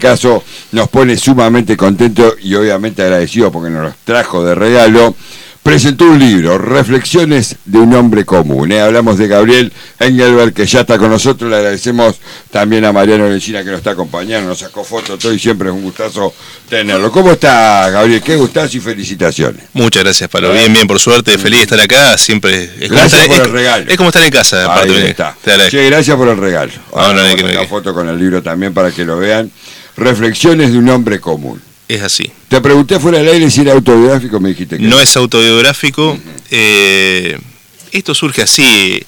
caso nos pone sumamente contento y obviamente agradecido porque nos los trajo de regalo. Presentó un libro, Reflexiones de un hombre común. Hablamos de Gabriel Engelberg, que ya está con nosotros. Le agradecemos también a Mariano Lencina, que nos está acompañando, nos sacó fotos todo y siempre es un gustazo tenerlo. ¿Cómo está, Gabriel? Qué gustazo y felicitaciones. Muchas gracias, Pablo. Bien, por suerte. Feliz de estar acá. Siempre gracias por el regalo. Es como estar en casa. Ahí está. Che, gracias por el regalo. Una foto con el libro también para que lo vean. Reflexiones de un hombre común. Es así. Te pregunté fuera del aire si era autobiográfico, me dijiste que no es autobiográfico. Esto surge así.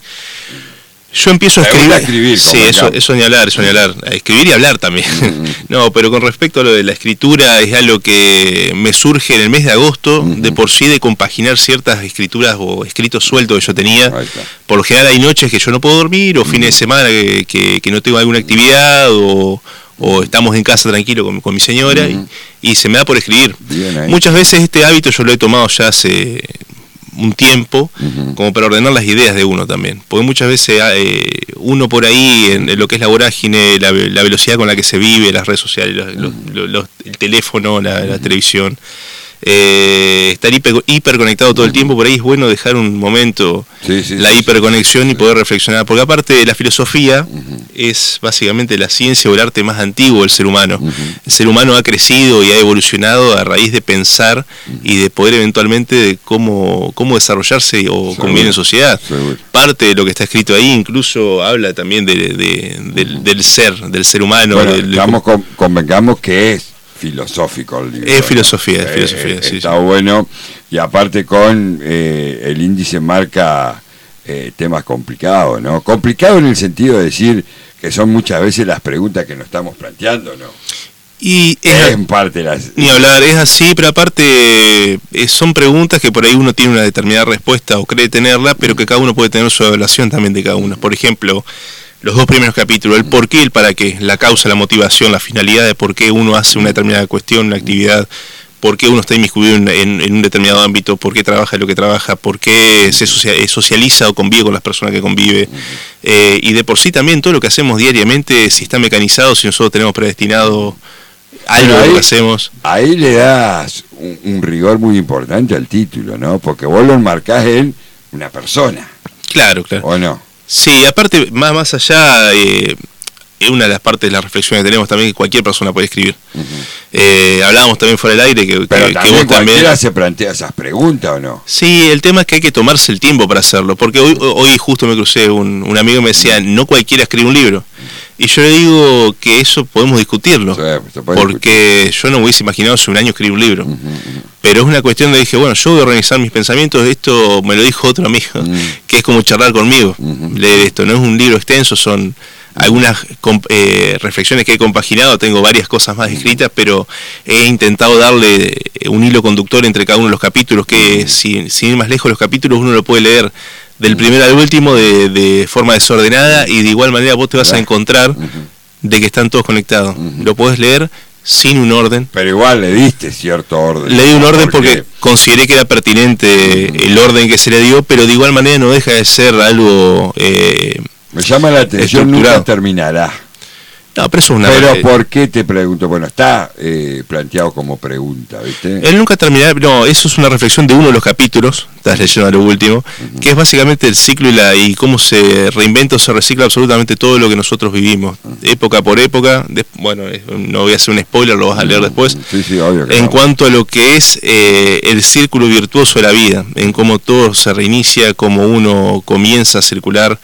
Yo empiezo a escribir. Sí, eso ni hablar, A escribir y hablar también. No, pero con respecto a lo de la escritura, es algo que me surge en el mes de agosto, de por sí, de compaginar ciertas escrituras o escritos sueltos que yo tenía. Por lo general hay noches que yo no puedo dormir, o fines de semana que no tengo alguna actividad, o estamos en casa tranquilo con mi señora, y se me da por escribir. Muchas veces este hábito yo lo he tomado ya hace un tiempo, como para ordenar las ideas de uno también, porque muchas veces uno por ahí, en lo que es la vorágine, la velocidad con la que se vive, las redes sociales, el teléfono, la televisión, estar hiper conectado todo el tiempo, por ahí es bueno dejar un momento hiperconexión y poder reflexionar, porque aparte de la filosofía es básicamente la ciencia o el arte más antiguo del ser humano. El ser humano ha crecido y ha evolucionado a raíz de pensar y de poder eventualmente de cómo desarrollarse o convivir en sociedad. Parte de lo que está escrito ahí incluso habla también del ser humano. Bueno, convengamos que es filosófico el libro. Es filosofía, sí. Está bueno, y aparte con el índice marca temas complicados, ¿no? Complicado en el sentido de decir que son muchas veces las preguntas que nos estamos planteando, ¿no? Y en parte ni hablar, es así, pero aparte son preguntas que por ahí uno tiene una determinada respuesta o cree tenerla, pero que cada uno puede tener su evaluación también de cada uno. Por ejemplo, los dos primeros capítulos, el por qué y el para qué, la causa, la motivación, la finalidad de por qué uno hace una determinada cuestión, una actividad, por qué uno está inmiscuido en un determinado ámbito, por qué trabaja lo que trabaja, por qué se socializa o convive con las personas que convive, y de por sí también todo lo que hacemos diariamente, si está mecanizado, si nosotros tenemos predestinado algo de lo que hacemos. Ahí le das un rigor muy importante al título, ¿no? Porque vos lo enmarcás en una persona. Claro. ¿O no? Sí, aparte, más allá, una de las partes de la reflexión que tenemos también, que cualquier persona puede escribir. Hablábamos también fuera del aire pero que vos cualquiera se plantea esas preguntas, ¿o no? Sí, el tema es que hay que tomarse el tiempo para hacerlo, porque hoy justo me crucé, un amigo me decía, no cualquiera escribe un libro. Y yo le digo que eso podemos discutirlo, porque yo no me hubiese imaginado hace un año escribir un libro. Pero es una cuestión de dije, bueno, yo voy a organizar mis pensamientos, esto me lo dijo otro amigo, que es como charlar conmigo, leer esto, no es un libro extenso, son algunas reflexiones que he compaginado, tengo varias cosas más escritas, pero he intentado darle un hilo conductor entre cada uno de los capítulos, que sin ir más lejos, los capítulos uno lo puede leer del primero al último de forma desordenada, y de igual manera vos te vas a encontrar de que están todos conectados. Lo podés leer sin un orden. Pero igual le diste cierto orden. Le di un orden porque consideré que era pertinente el orden que se le dio, pero de igual manera no deja de ser algo me llama la atención, nunca terminará. No, pero eso es una... Pero ¿por qué te pregunto? Bueno, está planteado como pregunta, ¿viste? Él nunca terminará, no, eso es una reflexión de uno de los capítulos, estás leyendo lo último, que es básicamente el ciclo y cómo se reinventa o se recicla absolutamente todo lo que nosotros vivimos, época por época. Bueno, no voy a hacer un spoiler, lo vas a leer después. Sí, obvio que en cuanto a lo que es el círculo virtuoso de la vida, en cómo todo se reinicia, cómo uno comienza a circular,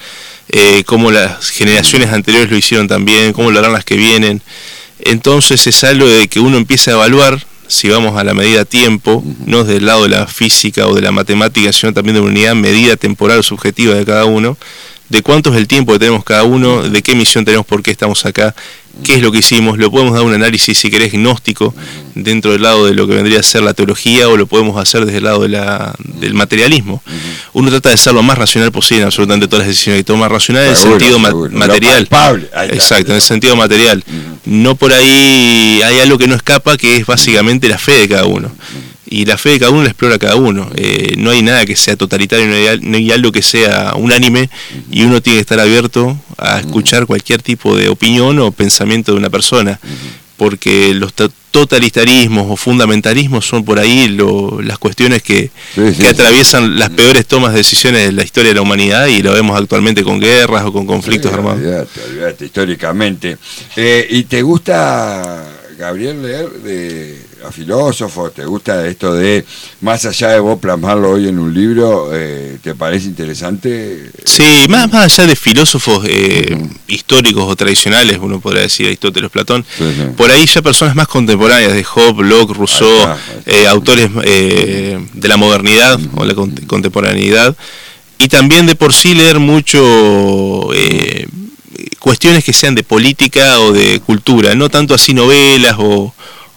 cómo las generaciones anteriores lo hicieron también, cómo lo harán las que vienen. Entonces es algo de que uno empieza a evaluar, si vamos a la medida tiempo, no desde el lado de la física o de la matemática, sino también de una unidad medida temporal o subjetiva de cada uno, de cuánto es el tiempo que tenemos cada uno, de qué misión tenemos, por qué estamos acá, qué es lo que hicimos. Lo podemos dar un análisis, si querés, gnóstico, dentro del lado de lo que vendría a ser la teología, o lo podemos hacer desde el lado del materialismo. Uno trata de ser lo más racional posible en absolutamente todas las decisiones que toma, racional en el sentido material. Exacto, en el sentido material. No por ahí hay algo que no escapa, que es básicamente la fe de cada uno. Y la fe de cada uno la explora cada uno. No hay nada que sea totalitario, no hay algo que sea unánime, y uno tiene que estar abierto a escuchar cualquier tipo de opinión o pensamiento de una persona. porque los totalitarismos o fundamentalismos son por ahí las cuestiones que atraviesan las peores tomas de decisiones de la historia de la humanidad, y lo vemos actualmente con guerras o con conflictos armados. Olvídate, históricamente. ¿Y te gusta, Gabriel, leer a filósofos? ¿Te gusta esto de, más allá de vos plasmarlo hoy en un libro, te parece interesante? Sí, más allá de filósofos históricos o tradicionales, uno podría decir Aristóteles, Platón, por ahí ya personas más contemporáneas, de Hobbes, Locke, Rousseau, autores de la modernidad o la contemporaneidad, y también de por sí leer mucho cuestiones que sean de política o de cultura, no tanto así novelas o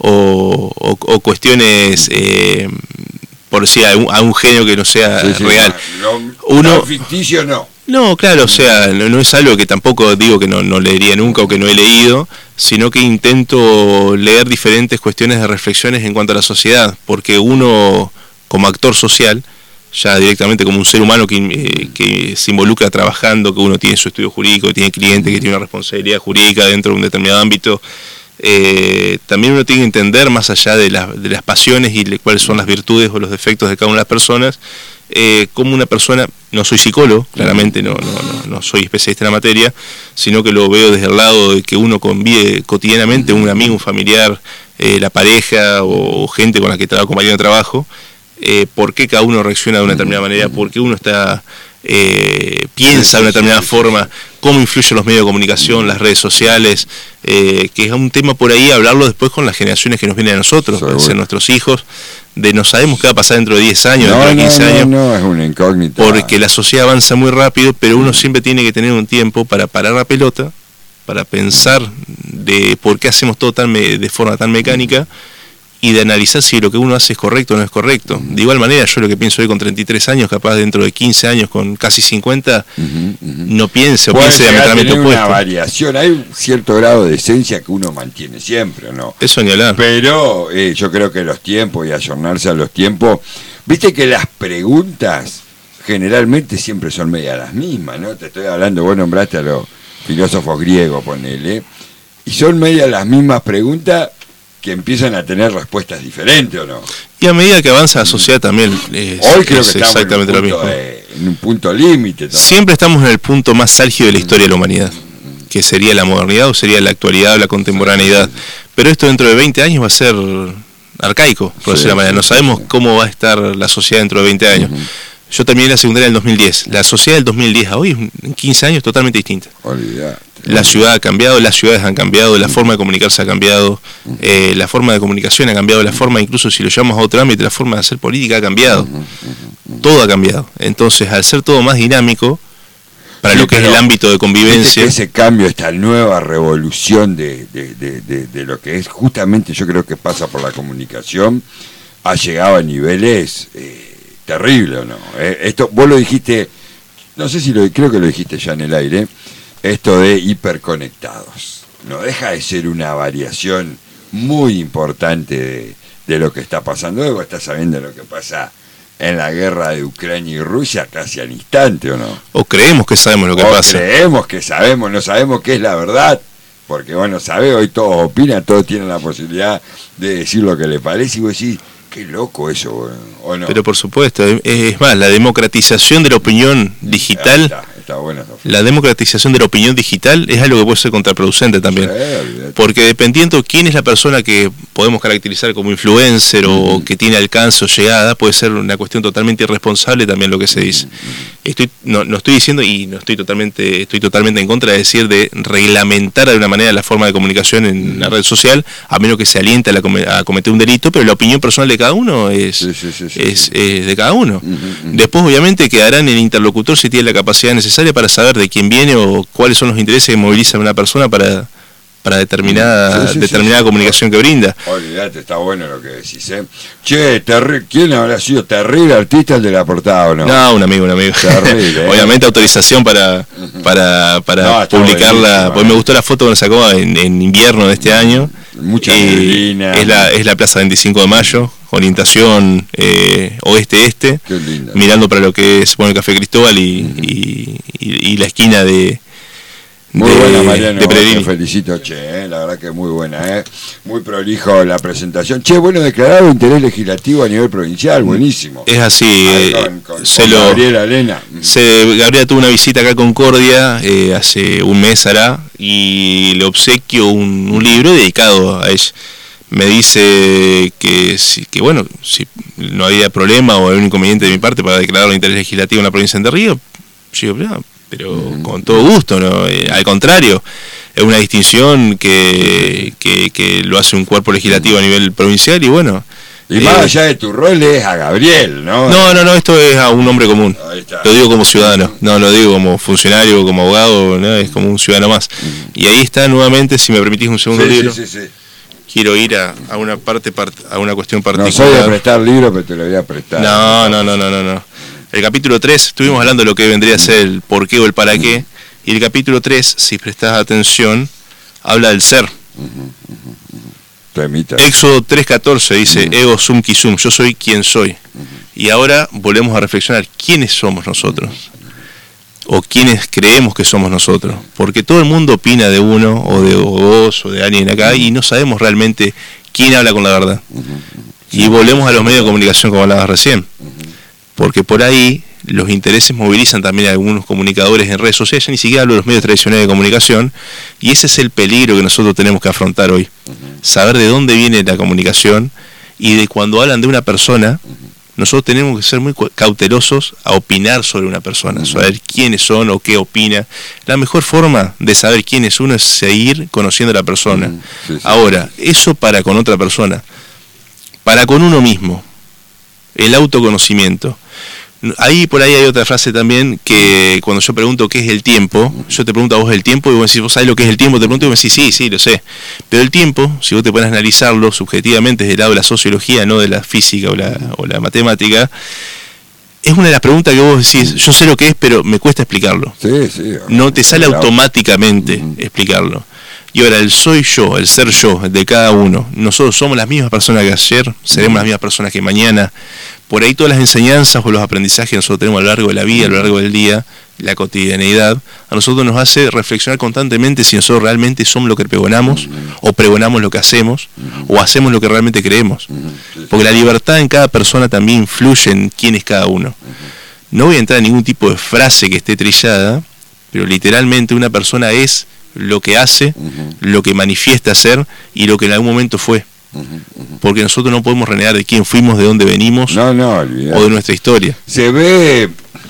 cuestiones, por decir, a un género que no sea real. Uno ficticio no. No, claro, o sea, no es algo que tampoco digo que no leería nunca o que no he leído, sino que intento leer diferentes cuestiones de reflexiones en cuanto a la sociedad, porque uno, como actor social, ya directamente como un ser humano que se involucra trabajando, que uno tiene su estudio jurídico, que tiene clientes, que tiene una responsabilidad jurídica dentro de un determinado ámbito, también uno tiene que entender, más allá de las pasiones y cuáles son las virtudes o los defectos de cada una de las personas, como una persona, no soy psicólogo, claramente no soy especialista en la materia, sino que lo veo desde el lado de que uno convive cotidianamente, un amigo, un familiar, la pareja o gente con la que trabaja, compañero de trabajo, por qué cada uno reacciona de una determinada manera, por qué uno piensa de una determinada forma, cómo influyen los medios de comunicación, las redes sociales, que es un tema por ahí hablarlo después con las generaciones que nos vienen a nosotros, pueden ser nuestros hijos, de no sabemos qué va a pasar dentro de 10 años, dentro de 15 años. No, es una incógnita. Porque la sociedad avanza muy rápido, pero uno siempre tiene que tener un tiempo para parar la pelota, para pensar de por qué hacemos todo de forma tan mecánica, y de analizar si lo que uno hace es correcto o no es correcto. De igual manera, yo lo que pienso hoy con 33 años, capaz dentro de 15 años, con casi 50, no piense o piense diametralmente opuesto. Una variación, hay un cierto grado de esencia que uno mantiene siempre, ¿no? Eso ni hablar. Pero yo creo que los tiempos y ayornarse a los tiempos, viste que las preguntas generalmente siempre son media las mismas, ¿no? Te estoy hablando, vos nombraste a los filósofos griegos, ponele, y son media las mismas preguntas que empiezan a tener respuestas diferentes, ¿o no? Y a medida que avanza la sociedad también hoy creo que estamos exactamente lo mismo. En un punto límite. Siempre estamos en el punto más álgido de la historia de la humanidad, que sería la modernidad o sería la actualidad o la contemporaneidad. Pero esto dentro de 20 años va a ser arcaico, por decirlo de manera. No sabemos cómo va a estar la sociedad dentro de 20 años. Yo terminé la secundaria en el 2010. La sociedad del 2010 a hoy, en 15 años, totalmente distinta. La ciudad ha cambiado, las ciudades han cambiado, la forma de comunicarse ha cambiado, la forma de comunicación ha cambiado, la forma, incluso si lo llevamos a otro ámbito, la forma de hacer política ha cambiado. Todo ha cambiado. Entonces, al ser todo más dinámico, para lo que es el ámbito de convivencia... Ese cambio, esta nueva revolución de lo que es, justamente yo creo que pasa por la comunicación, ha llegado a niveles terribles, ¿o no? Esto, vos lo dijiste, no sé si creo que lo dijiste ya en el aire, esto de hiperconectados. No deja de ser una variación muy importante de lo que está pasando. Luego estás sabiendo lo que pasa en la guerra de Ucrania y Rusia casi al instante, ¿o no? O creemos que sabemos lo que pasa. Creemos que sabemos, no sabemos qué es la verdad. Porque bueno, sabés, hoy todos opinan, todos tienen la posibilidad de decir lo que les parece, y vos decís, qué loco eso, ¿o no? Pero por supuesto, es más, la democratización de la opinión digital... Está buena. La democratización de la opinión digital es algo que puede ser contraproducente también, porque dependiendo quién es la persona que podemos caracterizar como influencer o que tiene alcance o llegada, puede ser una cuestión totalmente irresponsable también lo que se dice. No estoy diciendo, y no estoy totalmente en contra de decir de reglamentar de una manera la forma de comunicación en la red social, a menos que se aliente a cometer un delito, pero la opinión personal de cada uno es de cada uno. Después obviamente quedará en el interlocutor si tiene la capacidad necesaria para saber de quién viene o cuáles son los intereses que movilizan a una persona para determinada comunicación que brinda. Olvídate, está bueno lo que decís, ¿eh? Che, ¿quién habrá sido? ¿Terrible artista el de la portada o no? No, un amigo. Terrible, Obviamente autorización para publicarla, porque me gustó la foto que nos sacó en invierno de este año. Mucha neblina. Es la Plaza 25 de Mayo, orientación oeste-este, mirando para lo que es el Café Cristóbal y la esquina de Muy buena, Mariano, te felicito, che, la verdad que muy buena, muy prolijo la presentación. Che, bueno, declarado interés legislativo a nivel provincial, buenísimo. Es así, con Gabriela Elena. Gabriela tuvo una visita acá a Concordia hace un mes hará, y le obsequio un libro dedicado a ella. Me dice que bueno, si no había problema o algún inconveniente de mi parte para declarar un interés legislativo en la provincia de Entre Ríos. Yo digo, pero con todo gusto, ¿no? Al contrario, es una distinción que lo hace un cuerpo legislativo a nivel provincial y bueno. Y más allá de tu rol es a Gabriel, ¿no? No, esto es a un hombre común. Lo digo como ciudadano, no lo digo como funcionario, como abogado, ¿no? Es como un ciudadano más. Y ahí está nuevamente, si me permitís un segundo libro. Sí. Quiero ir a una a una cuestión particular. No soy de prestar libros, pero te lo voy a prestar. No. El capítulo 3, estuvimos hablando de lo que vendría a ser el por qué o el para qué, y el capítulo 3, si prestás atención, habla del ser. Éxodo 3:14 dice, ego sum qui sum, yo soy quien soy. Y ahora volvemos a reflexionar, ¿quiénes somos nosotros? O quiénes creemos que somos nosotros, porque todo el mundo opina de uno, o de vos, o de alguien acá, y no sabemos realmente quién habla con la verdad. Y volvemos a los medios de comunicación como hablabas recién. Porque por ahí los intereses movilizan también a algunos comunicadores en redes sociales, ni siquiera hablo de los medios tradicionales de comunicación, y ese es el peligro que nosotros tenemos que afrontar hoy. Saber de dónde viene la comunicación, y de cuando hablan de una persona, nosotros tenemos que ser muy cautelosos a opinar sobre una persona, saber quiénes son o qué opina. La mejor forma de saber quién es uno es seguir conociendo a la persona. Ahora, eso para con otra persona, para con uno mismo, el autoconocimiento. Por ahí hay otra frase también, que cuando yo pregunto qué es el tiempo, yo te pregunto a vos el tiempo, y vos decís, ¿vos sabés lo que es el tiempo? Te pregunto y vos decís, sí, lo sé. Pero el tiempo, si vos te pones a analizarlo subjetivamente desde el lado de la sociología, no de la física o la matemática, es una de las preguntas que vos decís, yo sé lo que es, pero me cuesta explicarlo. No te sale automáticamente explicarlo. Y ahora, el soy yo, el ser yo, de cada uno, nosotros somos las mismas personas que ayer, seremos las mismas personas que mañana. Por ahí todas las enseñanzas o los aprendizajes que nosotros tenemos a lo largo de la vida, a lo largo del día, la cotidianeidad, a nosotros nos hace reflexionar constantemente si nosotros realmente somos lo que pregonamos, o pregonamos lo que hacemos, o hacemos lo que realmente creemos. Porque la libertad en cada persona también influye en quién es cada uno. No voy a entrar en ningún tipo de frase que esté trillada, pero literalmente una persona es lo que hace, lo que manifiesta ser y lo que en algún momento fue. Porque nosotros no podemos renegar de quién fuimos, de dónde venimos, o de nuestra historia. Se ve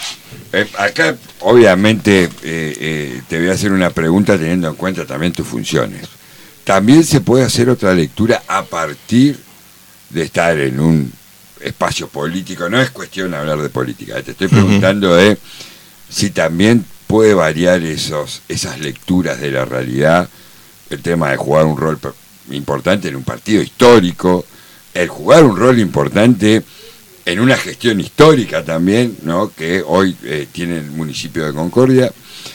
acá, obviamente, te voy a hacer una pregunta teniendo en cuenta también tus funciones. También se puede hacer otra lectura a partir de estar en un espacio político. No es cuestión de hablar de política, te estoy preguntando si también puede variar esas lecturas de la realidad, el tema de jugar un rol importante en un partido histórico, el jugar un rol importante en una gestión histórica también, ¿no? Que hoy tiene el municipio de Concordia,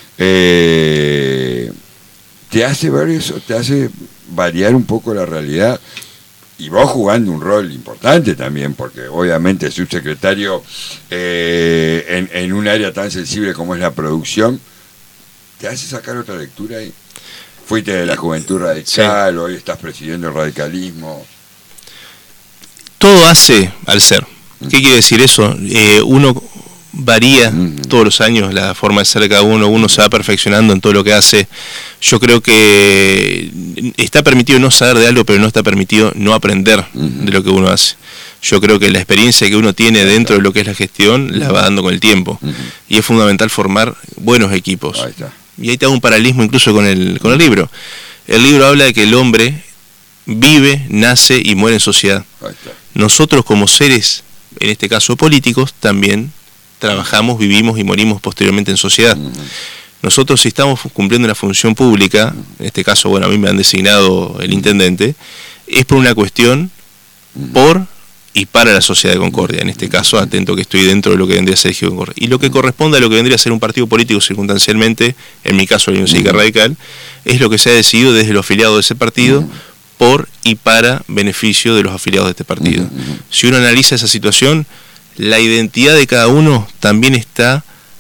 te hace ver eso, te hace variar un poco la realidad, y vos jugando un rol importante también, porque obviamente subsecretario en un área tan sensible como es la producción, te hace sacar otra lectura ahí. Fuiste de la Juventud Radical, hoy estás presidiendo el radicalismo. Todo hace al ser. ¿Qué quiere decir eso? Uno varía todos los años la forma de ser de cada uno se va perfeccionando en todo lo que hace. Yo creo que está permitido no saber de algo, pero no está permitido no aprender de lo que uno hace. Yo creo que la experiencia que uno tiene dentro de lo que es la gestión la va dando con el tiempo. Y es fundamental formar buenos equipos. Ahí está. Y ahí te hago un paralelismo incluso con el libro. El libro habla de que el hombre vive, nace y muere en sociedad. Nosotros como seres, en este caso políticos, también trabajamos, vivimos y morimos posteriormente en sociedad. Nosotros, si estamos cumpliendo una función pública, en este caso, bueno, a mí me han designado el intendente, es por una cuestión por y para la sociedad de Concordia. En este caso, atento que estoy dentro de lo que vendría a ser Ejido Concordia. Y lo que corresponde a lo que vendría a ser un partido político circunstancialmente, en mi caso la Unión Cívica Radical, es lo que se ha decidido desde los afiliados de ese partido por y para beneficio de los afiliados de este partido. Si uno analiza esa situación, la identidad de cada uno también está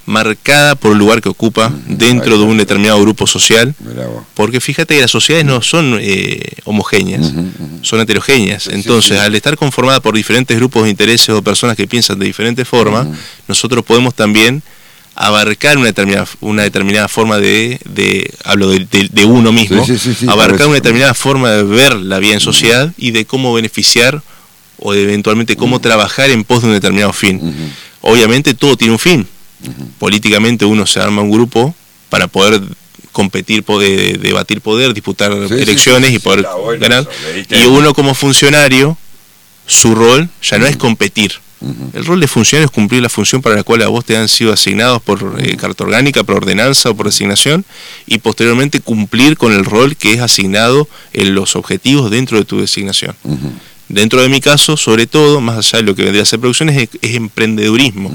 marcada por el lugar que ocupa dentro de un determinado grupo social, porque fíjate que las sociedades no son homogéneas, son heterogéneas. Entonces, al estar conformada por diferentes grupos de intereses o personas que piensan de diferentes formas, nosotros podemos también abarcar una determinada forma hablo de uno mismo, abarcar una determinada forma de ver la vida en sociedad y de cómo beneficiar o de eventualmente cómo trabajar en pos de un determinado fin. Obviamente todo tiene un fin. Políticamente uno se arma un grupo para poder competir, poder debatir poder, disputar elecciones y poder ganar. Y uno como funcionario, su rol ya no es competir. El rol de funcionario es cumplir la función para la cual a vos te han sido asignados por carta orgánica, por ordenanza o por designación, y posteriormente cumplir con el rol que es asignado en los objetivos dentro de tu designación. Dentro de mi caso, sobre todo, más allá de lo que vendría a ser producción, es emprendedurismo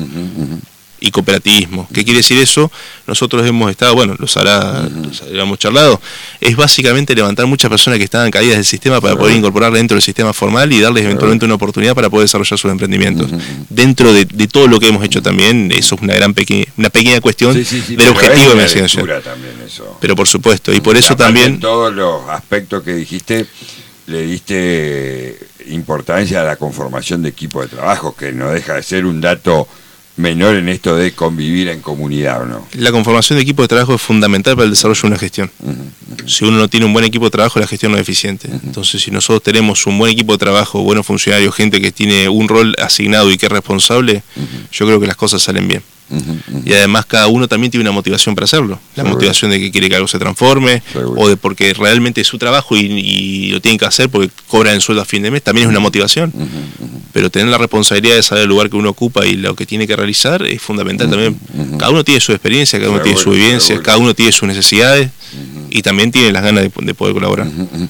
y cooperativismo. ¿Qué quiere decir eso? Nosotros hemos estado, bueno, lo hemos charlado, es básicamente levantar muchas personas que estaban caídas del sistema para poder incorporarlas dentro del sistema formal y darles eventualmente una oportunidad para poder desarrollar sus emprendimientos. Dentro de todo lo que hemos hecho también, eso es una pequeña cuestión del objetivo de la asignación. Pero por supuesto, y por eso también... En todos los aspectos que dijiste, le diste importancia a la conformación de equipo de trabajo, que no deja de ser un dato menor en esto de convivir en comunidad, ¿o no? La conformación de equipo de trabajo es fundamental para el desarrollo de una gestión. Si uno no tiene un buen equipo de trabajo, la gestión no es eficiente. Entonces, si nosotros tenemos un buen equipo de trabajo, buenos funcionarios, gente que tiene un rol asignado y que es responsable, yo creo que las cosas salen bien. Y además cada uno también tiene una motivación para hacerlo. La motivación de que quiere que algo se transforme, o de porque realmente es su trabajo y lo tienen que hacer porque cobran el sueldo a fin de mes, también es una motivación. Pero tener la responsabilidad de saber el lugar que uno ocupa y lo que tiene que realizar es fundamental también. Cada uno tiene su experiencia, cada uno tiene su vivencia, cada uno tiene sus necesidades y también tiene las ganas de poder colaborar.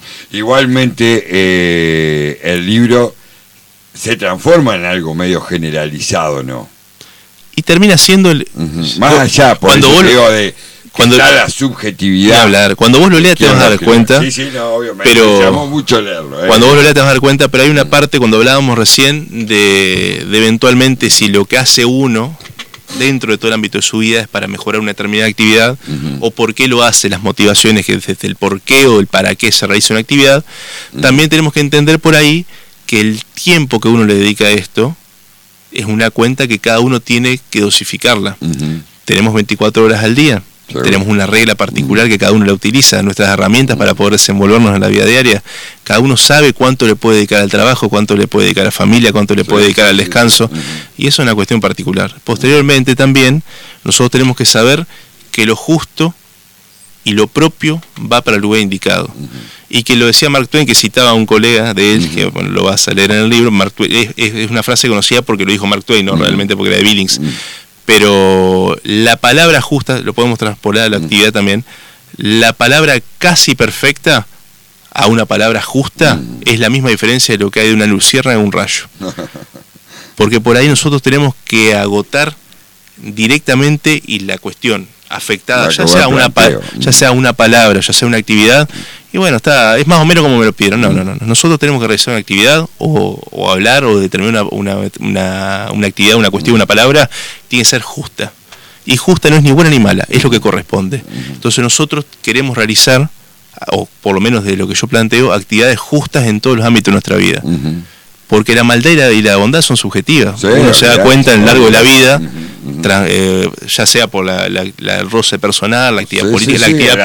Igualmente el libro se transforma en algo medio generalizado, ¿no? Y termina siendo más allá, por cuando eso vos digo está la subjetividad. Cuando vos lo leas te vas a dar cuenta. Obviamente. Pero me llamó mucho leerlo. Cuando vos lo leas te vas a dar cuenta, pero hay una parte cuando hablábamos recién de eventualmente si lo que hace uno dentro de todo el ámbito de su vida es para mejorar una determinada actividad, o por qué lo hace, las motivaciones, que desde el por qué o el para qué se realiza una actividad, también tenemos que entender por ahí que el tiempo que uno le dedica a esto es una cuenta que cada uno tiene que dosificarla. Tenemos 24 horas al día. Tenemos una regla particular que cada uno la utiliza, nuestras herramientas para poder desenvolvernos en la vida diaria. Cada uno sabe cuánto le puede dedicar al trabajo, cuánto le puede dedicar a la familia, cuánto le puede dedicar al descanso. Y eso es una cuestión particular. Posteriormente también, nosotros tenemos que saber que lo justo y lo propio va para el lugar indicado. Y que lo decía Mark Twain, que citaba a un colega de él, que bueno, lo vas a leer en el libro. Mark Twain, es una frase conocida porque lo dijo Mark Twain, no realmente porque era de Billings. Pero la palabra justa, lo podemos transpolar a la actividad también, la palabra casi perfecta a una palabra justa es la misma diferencia de lo que hay de una luciérnaga a un rayo. Porque por ahí nosotros tenemos que agotar directamente y la cuestión afectada, ya sea una palabra, ya sea una actividad, y bueno, es más o menos como me lo pidieron. No. Nosotros tenemos que realizar una actividad o hablar o determinar una actividad, una cuestión, una palabra, tiene que ser justa. Y justa no es ni buena ni mala, es lo que corresponde. Entonces nosotros queremos realizar, o por lo menos de lo que yo planteo, actividades justas en todos los ámbitos de nuestra vida. Porque la maldad y la bondad son subjetivas. Uno se da cuenta a lo largo de la vida, ya sea por el roce personal, la actividad política,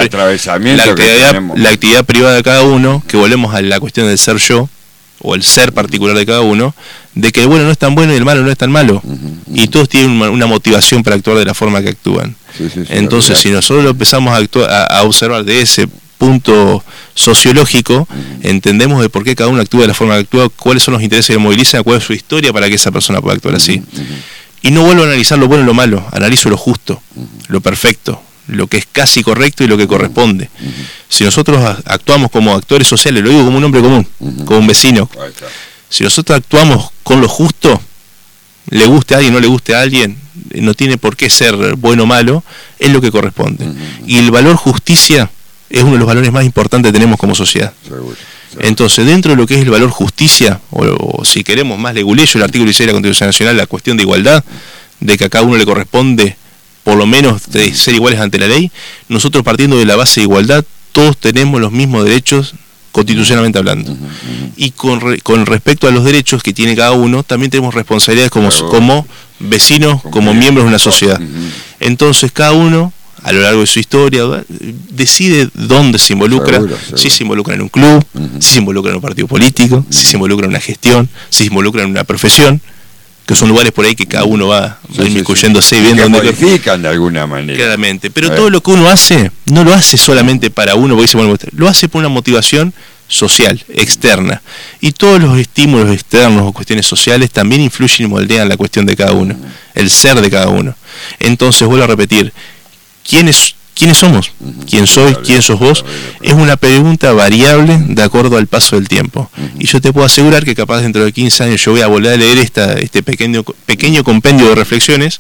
la actividad privada de cada uno, que volvemos a la cuestión del ser yo, o el ser particular de cada uno, de que el bueno no es tan bueno y el malo no es tan malo. Y todos tienen una motivación para actuar de la forma que actúan. Entonces, si nosotros lo empezamos a observar de ese punto sociológico, entendemos de por qué cada uno actúa de la forma que actúa, cuáles son los intereses que lo movilizan, cuál es su historia para que esa persona pueda actuar así. Y no vuelvo a analizar lo bueno y lo malo, analizo lo justo, lo perfecto, lo que es casi correcto y lo que corresponde. Si nosotros actuamos como actores sociales, lo digo como un hombre común, como un vecino, si nosotros actuamos con lo justo, le guste a alguien, no le guste a alguien, no tiene por qué ser bueno o malo, es lo que corresponde. Y el valor justicia es uno de los valores más importantes que tenemos como sociedad. Entonces, dentro de lo que es el valor justicia, o si queremos más leguleyo, el artículo 16 de la Constitución Nacional, la cuestión de igualdad, de que a cada uno le corresponde por lo menos de ser iguales ante la ley, nosotros partiendo de la base de igualdad, todos tenemos los mismos derechos constitucionalmente hablando. Y con respecto a los derechos que tiene cada uno, también tenemos responsabilidades como vecinos, como miembros de una sociedad. Entonces cada uno, a lo largo de su historia, decide dónde se involucra, si se involucra en un club, si se involucra en un partido político, si se involucra en una gestión, si se involucra en una profesión, que son lugares por ahí que cada uno va inmiscuyéndose y viendo que modifican de alguna manera. Claramente, pero todo lo que uno hace, no lo hace solamente para uno, porque dice, bueno, lo hace por una motivación social, externa. Y todos los estímulos externos o cuestiones sociales también influyen y moldean la cuestión de cada uno, el ser de cada uno. Entonces, vuelvo a repetir, ¿quiénes somos? ¿Quién soy? ¿Quién sos vos? Es una pregunta variable de acuerdo al paso del tiempo. Y yo te puedo asegurar que capaz dentro de 15 años yo voy a volver a leer este pequeño compendio de reflexiones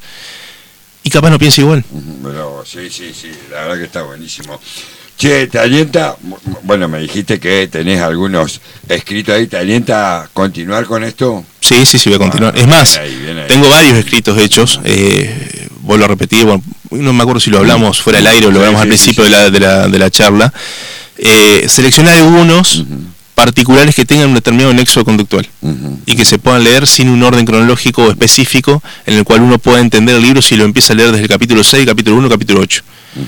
y capaz no piense igual. Pero, sí, la verdad que está buenísimo. Che, ¿te alienta? Bueno, me dijiste que tenés algunos escritos ahí. ¿Te alienta a continuar con esto? Sí, voy a continuar. Es más, bien ahí. Tengo varios escritos hechos. Vuelvo a repetir, bueno, no me acuerdo si lo hablamos fuera del aire o lo hablamos al principio de la charla. Seleccionar algunos particulares que tengan un determinado nexo conductual y que se puedan leer sin un orden cronológico específico en el cual uno pueda entender el libro si lo empieza a leer desde el capítulo 6, capítulo 1, capítulo 8.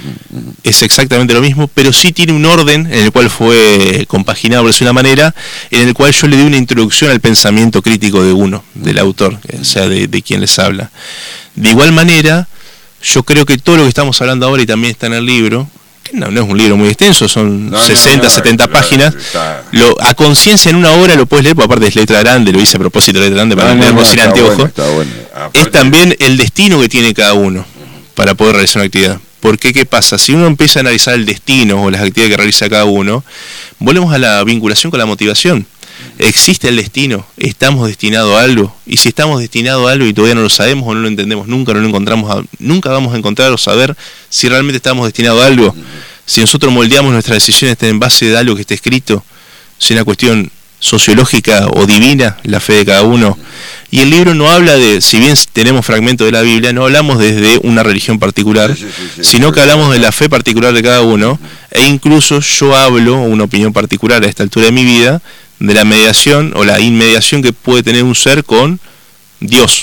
Es exactamente lo mismo, pero sí tiene un orden en el cual fue compaginado por una manera, en el cual yo le di una introducción al pensamiento crítico de uno, del autor, o sea, de quien les habla. De igual manera, yo creo que todo lo que estamos hablando ahora y también está en el libro, que no es un libro muy extenso, son 70 páginas, a conciencia en una hora lo puedes leer, porque aparte es letra grande, lo hice a propósito de letra grande para leerlo sin anteojos. Es también el destino que tiene cada uno para poder realizar una actividad. Porque, ¿qué pasa? Si uno empieza a analizar el destino o las actividades que realiza cada uno, volvemos a la vinculación con la motivación. ¿Existe el destino? ¿Estamos destinados a algo? Y si estamos destinados a algo y todavía no lo sabemos o no lo entendemos nunca, no lo encontramos, nunca vamos a encontrar o saber si realmente estamos destinados a algo. Si nosotros moldeamos nuestras decisiones en base de algo que esté escrito, si es una cuestión sociológica o divina, la fe de cada uno. Y el libro no habla de, si bien tenemos fragmentos de la Biblia, no hablamos desde una religión particular, sino que hablamos de la fe particular de cada uno, e incluso yo hablo, una opinión particular a esta altura de mi vida, de la mediación o la inmediación que puede tener un ser con Dios,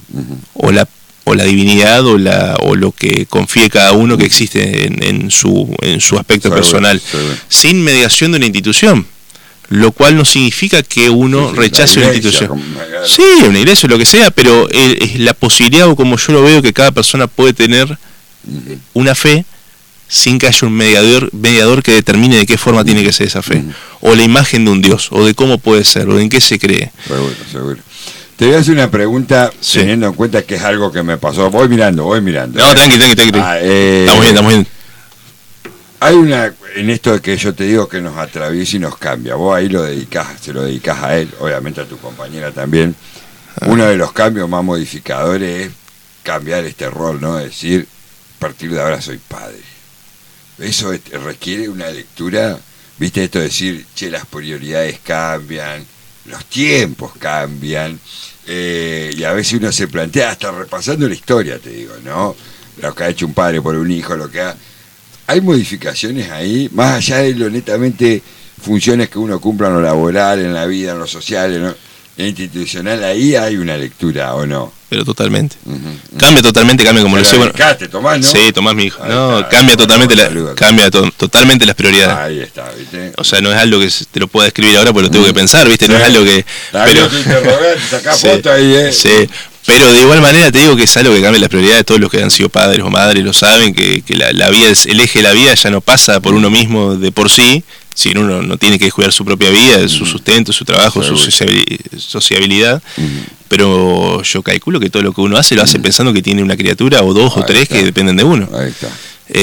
o la divinidad o lo que confíe cada uno que existe en su aspecto personal, sin mediación de una institución. Lo cual no significa que uno rechace una institución. Sí, una iglesia o lo que sea, pero es la posibilidad, o como yo lo veo, que cada persona puede tener una fe sin que haya un mediador que determine de qué forma tiene que ser esa fe. O la imagen de un Dios, o de cómo puede ser, o de en qué se cree. Seguro. Te voy a hacer una pregunta teniendo en cuenta que es algo que me pasó. Voy mirando. No, tranqui. Estamos bien. Hay una, en esto de que yo te digo que nos atraviesa y nos cambia, vos ahí se lo dedicás a él, obviamente a tu compañera también. Uno de los cambios más modificadores es cambiar este rol, ¿no? Decir, a partir de ahora soy padre. Eso requiere una lectura, viste, esto de decir, las prioridades cambian, los tiempos cambian, y a veces uno se plantea, hasta repasando la historia, te digo, ¿no? Lo que ha hecho un padre por un hijo, lo que ha... Hay modificaciones ahí, más allá de lo netamente funciones que uno cumpla en lo laboral, en la vida, en lo social, en lo institucional, ahí hay una lectura, ¿o no? Pero totalmente. Cambia como lo decía. Tomás, ¿no? Sí, Tomás, mi hijo. Cambia totalmente las prioridades. Ahí está, ¿viste? O sea, no es algo que te lo pueda escribir ahora porque lo tengo que pensar, ¿viste? No es algo que... Pero te interrogas, sacás foto ahí, ¿eh? Sí. Pero de igual manera te digo que es algo que cambia las prioridades. Todos los que han sido padres o madres lo saben, que la vida, el eje de la vida ya no pasa por uno mismo de por sí, sino uno no tiene que descuidar su propia vida, su sustento, su trabajo, su sociabilidad. Pero yo calculo que todo lo que uno hace lo hace pensando que tiene una criatura o dos o tres que dependen de uno. Ahí está.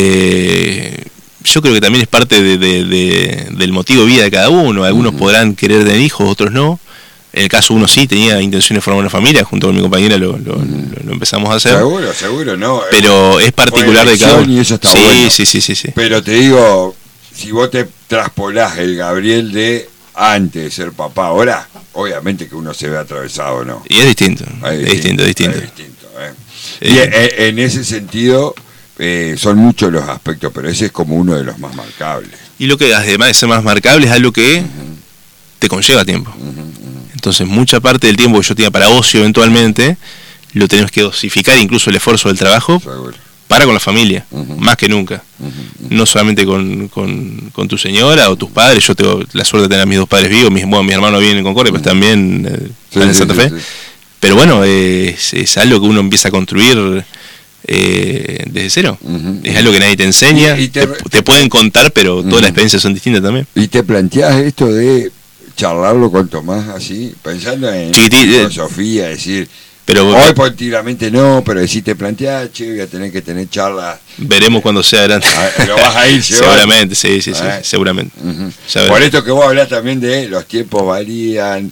Yo creo que también es parte del motivo de vida de cada uno. Algunos podrán querer tener hijos, otros no. En el caso uno sí tenía intención de formar una familia, junto con mi compañera lo empezamos a hacer. Seguro, ¿no? Pero es particular de cada uno. Y eso está bueno. Sí. Pero te digo, si vos te traspolás el Gabriel de antes de ser papá, ahora, obviamente que uno se ve atravesado, ¿no? Y es distinto. Es distinto. Y en ese sentido son muchos los aspectos, pero ese es como uno de los más marcables. Y lo que además de ser más marcable es algo que te conlleva tiempo. Entonces mucha parte del tiempo que yo tenía para ocio eventualmente, lo tenemos que dosificar, incluso el esfuerzo del trabajo, para con la familia, más que nunca. No solamente con tu señora o tus padres. Yo tengo la suerte de tener a mis 2 padres vivos, mis hermanos viven en Concordia, pero también están en Santa Fe. Pero bueno, es algo que uno empieza a construir desde cero. Es algo que nadie te enseña, te pueden contar, pero todas las experiencias son distintas también. ¿Y te planteas esto de charlarlo con Tomás así, pensando en filosofía, decir... Pero hoy políticamente no, pero si te planteas, che, voy a tener que tener charlas. Veremos cuando sea grande. Lo vas a ir, seguramente, sí, seguramente. Por esto que vos hablás también de los tiempos varían,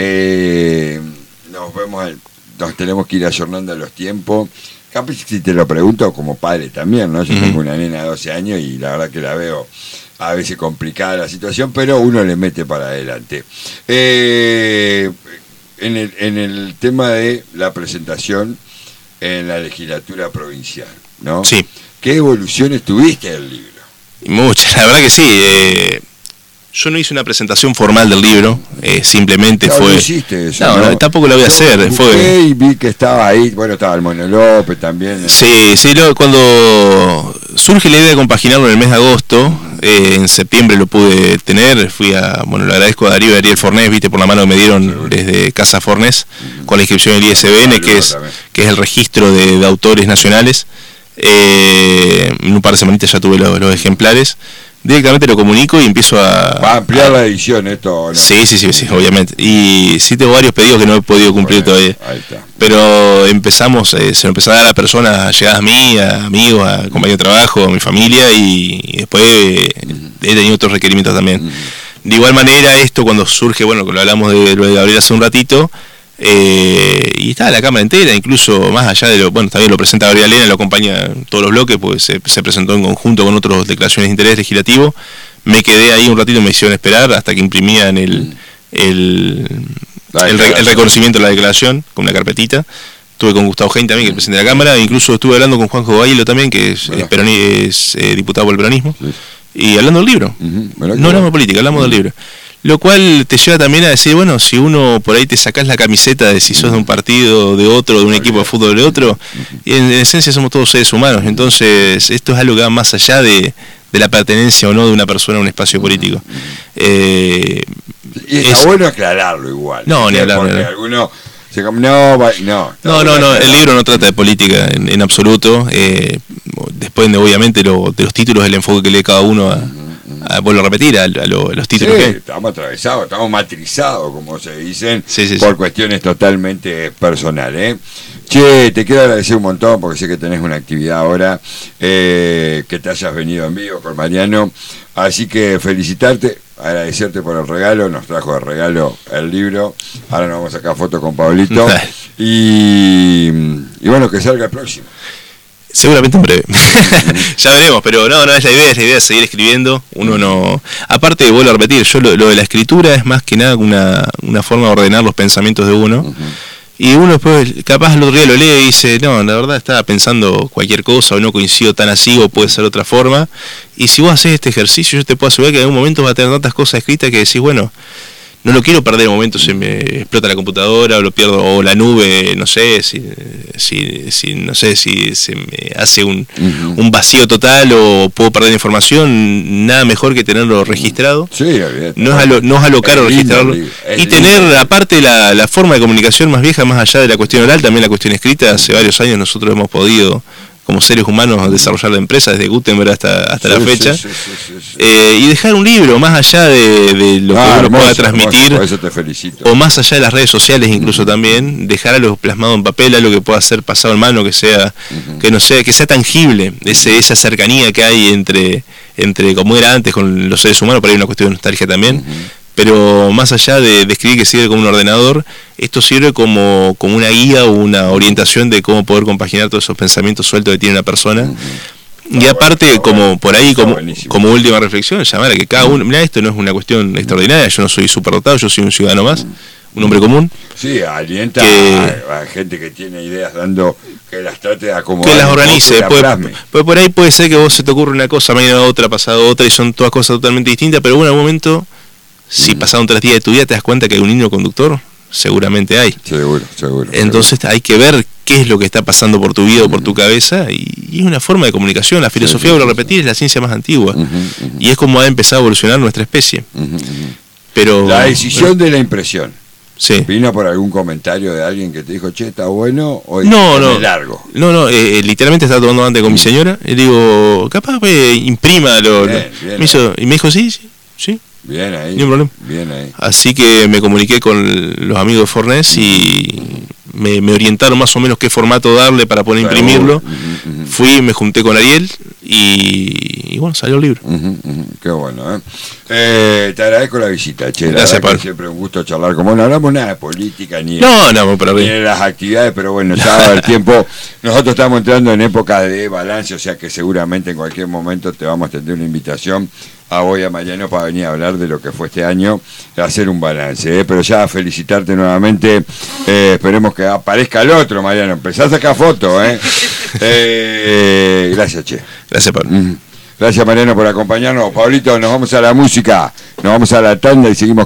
nos tenemos que ir ayornando a los tiempos. Capaz si te lo pregunto como padre también, ¿no? Yo tengo una nena de 12 años y la verdad que la veo a veces complicada la situación, pero uno le mete para adelante. En el tema de la presentación en la legislatura provincial, ¿no? Sí. ¿Qué evoluciones tuviste del libro? Muchas, la verdad que sí. Yo no hice una presentación formal del libro, simplemente fue... No hiciste eso, no, tampoco lo voy a hacer. Y vi que estaba ahí, bueno, estaba el Mono López también. Sí, cuando surge la idea de compaginarlo en el mes de agosto, en septiembre lo pude tener, le agradezco a Darío y Ariel Fornés, por la mano que me dieron desde Casa Fornés, con la inscripción del ISBN, que es el registro de autores nacionales. En un par de semanitas ya tuve los ejemplares. Directamente lo comunico y empiezo a... ¿Va a ampliar la edición esto? ¿No? Sí, obviamente. Y sí tengo varios pedidos que no he podido cumplir todavía. Ahí está. Pero se lo empezó a dar a personas llegadas a mí, a amigos, a compañeros de trabajo, a mi familia, y después he tenido otros requerimientos también. De igual manera, esto cuando surge, bueno, que lo hablamos de lo de Gabriel hace un ratito, y está la Cámara entera, incluso más allá de también lo presenta Gabriel Lena, lo acompaña en todos los bloques, pues se presentó en conjunto con otras declaraciones de interés legislativo. Me quedé ahí un ratito, me hicieron esperar hasta que imprimían el reconocimiento de la declaración con una carpetita. Estuve con Gustavo Hein también, que es el presidente de la Cámara, incluso estuve hablando con Juanjo Bailo también, que es diputado por el peronismo, y hablando del libro. No hablamos de política, hablamos del libro. Lo cual te lleva también a decir, bueno, si uno por ahí te sacás la camiseta de si sos de un partido, de otro, de un equipo de fútbol de otro, y en esencia somos todos seres humanos. Entonces esto es algo que va más allá de la pertenencia o no de una persona a un espacio político. Y está bueno aclararlo igual. No, ni hablar. Porque algunos... No, el libro no trata de política en absoluto. Después, obviamente, de los títulos, el enfoque que lee cada uno vuelvo a repetir, a los títulos que... estamos atravesados, estamos matrizados, como se dicen, por cuestiones totalmente personales. Che, te quiero agradecer un montón, porque sé que tenés una actividad ahora, que te hayas venido en vivo con Mariano, así que felicitarte, agradecerte por el regalo, nos trajo de regalo el libro, ahora nos vamos a sacar foto con Pablito, y bueno, que salga el próximo. Seguramente en breve. Ya veremos, pero no es la idea es seguir escribiendo. Uno no... Aparte, vuelvo a repetir, yo lo de la escritura es más que nada una forma de ordenar los pensamientos de uno. Y uno después, capaz el otro día lo lee y dice, no, la verdad estaba pensando cualquier cosa, o no coincido tan así, o puede ser otra forma. Y si vos haces este ejercicio, yo te puedo asegurar que en algún momento vas a tener tantas cosas escritas que decís, bueno, no lo quiero perder en un momento, se me explota la computadora o lo pierdo, o la nube, no sé, si se me hace un vacío total o puedo perder información, nada mejor que tenerlo registrado. No es a lo caro registrarlo. Y tener, aparte, la forma de comunicación más vieja, más allá de la cuestión oral, también la cuestión escrita. Hace varios años nosotros hemos podido, como seres humanos, desarrollar la empresa desde Gutenberg hasta la fecha. Y dejar un libro más allá de lo que uno pueda transmitir, por eso te felicito. O más allá de las redes sociales incluso también, dejar algo plasmado en papel, algo que pueda ser pasado en mano, que sea tangible, esa cercanía que hay entre como era antes con los seres humanos. Por ahí hay una cuestión de nostalgia también. Pero más allá de escribir, que sirve como un ordenador, esto sirve como una guía o una orientación de cómo poder compaginar todos esos pensamientos sueltos que tiene una persona. Y aparte, como última reflexión, llamar a que cada uno, mirá, esto no es una cuestión extraordinaria, yo no soy superdotado, yo soy un ciudadano más, Un hombre común. Sí, alienta a gente que tiene ideas dando, que las trate de acomodar. Que las organice. Por ahí puede ser que vos se te ocurre una cosa, mañana otra, pasado otra, y son todas cosas totalmente distintas, pero en algún momento, si pasaron 3 días de tu vida, te das cuenta que hay un hilo conductor, seguramente hay. Seguro. Entonces hay que ver qué es lo que está pasando por tu vida o por tu cabeza, y es una forma de comunicación. La filosofía, vuelvo a repetir, es la ciencia más antigua, y es como ha empezado a evolucionar nuestra especie. Pero la decisión de la impresión. Sí. ¿Vino por algún comentario de alguien que te dijo, che, está bueno? O no, largo. No, literalmente estaba tomando antes con mi señora, y digo, capaz imprímalo. Y me dijo, sí. Bien ahí. Ni un problema. Bien ahí. Así que me comuniqué con los amigos de Fornés y me orientaron más o menos qué formato darle para poder imprimirlo. Fui, me junté con Ariel y bueno, salió el libro. Qué bueno, te agradezco la visita, che. Gracias, Pablo. Siempre un gusto charlar con vos. No hablamos nada de política ni de las actividades, pero bueno, ya va el tiempo. Nosotros estamos entrando en época de balance, o sea que seguramente en cualquier momento te vamos a tener una invitación a vos y a Mariano para venir a hablar de lo que fue este año, hacer un balance, pero ya felicitarte nuevamente, esperemos que aparezca el otro, Mariano, empezá a sacar fotos, gracias, che. Gracias, Pablo. Gracias, Mariano, por acompañarnos. Pablito, nos vamos a la música, nos vamos a la tanda y seguimos